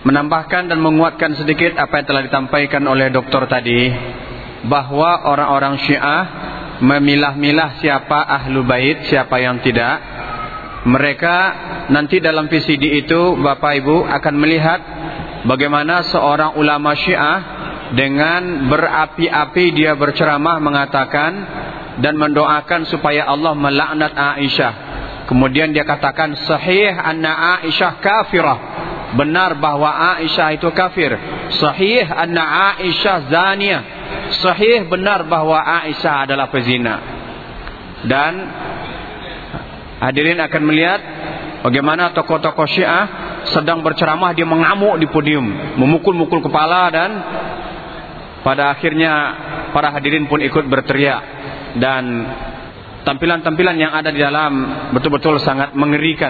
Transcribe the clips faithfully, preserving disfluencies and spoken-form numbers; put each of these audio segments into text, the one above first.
menambahkan dan menguatkan sedikit apa yang telah disampaikan oleh doktor tadi, bahwa orang-orang Syiah memilah-milah siapa ahlu bait, siapa yang tidak. Mereka nanti dalam V C D itu Bapak Ibu akan melihat bagaimana seorang ulama Syiah dengan berapi-api dia berceramah mengatakan dan mendoakan supaya Allah melaknat Aisyah. Kemudian dia katakan sahih anna Aisyah kafirah, benar bahwa Aisyah itu kafir. Sahih anna Aisyah zaniyah, sahih benar bahwa Aisyah adalah pezina. Dan hadirin akan melihat bagaimana tokoh-tokoh Syiah sedang berceramah, dia mengamuk di podium, memukul-mukul kepala, dan pada akhirnya para hadirin pun ikut berteriak. Dan tampilan-tampilan yang ada di dalam betul-betul sangat mengerikan.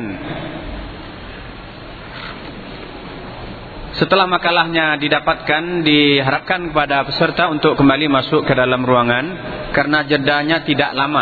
Setelah makalahnya didapatkan, diharapkan kepada peserta untuk kembali masuk ke dalam ruangan karena jedanya tidak lama.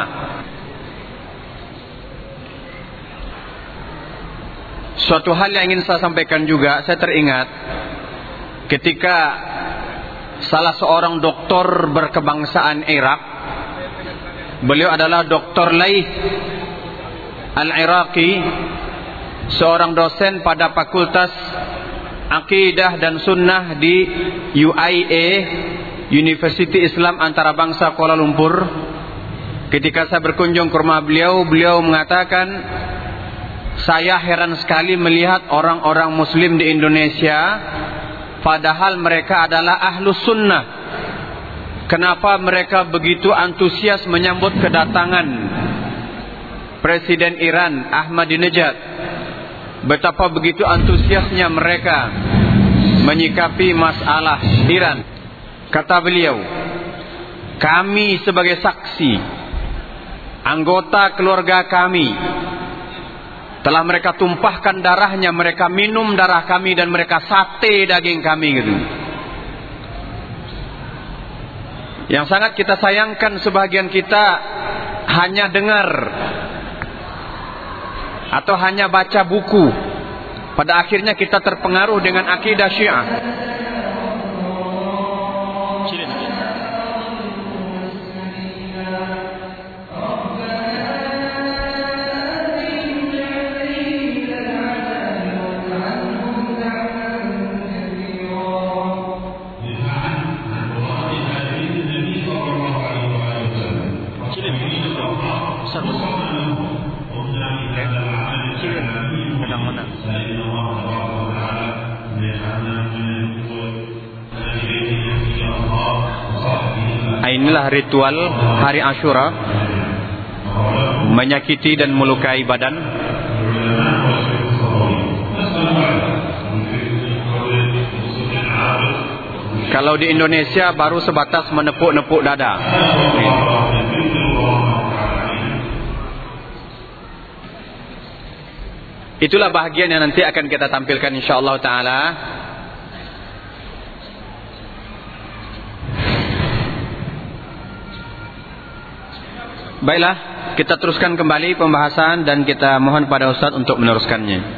Suatu hal yang ingin saya sampaikan juga, saya teringat ketika salah seorang doktor berkebangsaan Irak, beliau adalah Doktor Laith Al-Iraqi, seorang dosen pada Fakultas Aqidah dan Sunnah di U I A, University Islam Antarabangsa Kuala Lumpur. Ketika saya berkunjung ke rumah beliau, beliau mengatakan, saya heran sekali melihat orang-orang muslim di Indonesia, padahal mereka adalah ahlus sunnah. Kenapa mereka begitu antusias menyambut kedatangan Presiden Iran Ahmadinejad? Betapa begitu antusiasnya mereka menyikapi masalah Iran. Kata beliau, kami sebagai saksi, anggota keluarga kami, telah mereka tumpahkan darahnya, mereka minum darah kami, dan mereka sate daging kami gitu. Yang sangat kita sayangkan, sebagian kita hanya dengar atau hanya baca buku. Pada akhirnya kita terpengaruh dengan akidah Syiah. Inilah ritual hari Ashura, menyakiti dan melukai badan. Kalau di Indonesia baru sebatas menepuk-nepuk dada. Itulah bahagian yang nanti akan kita tampilkan insyaallah taala. Baiklah, kita teruskan kembali pembahasan dan kita mohon pada Ustaz untuk meneruskannya.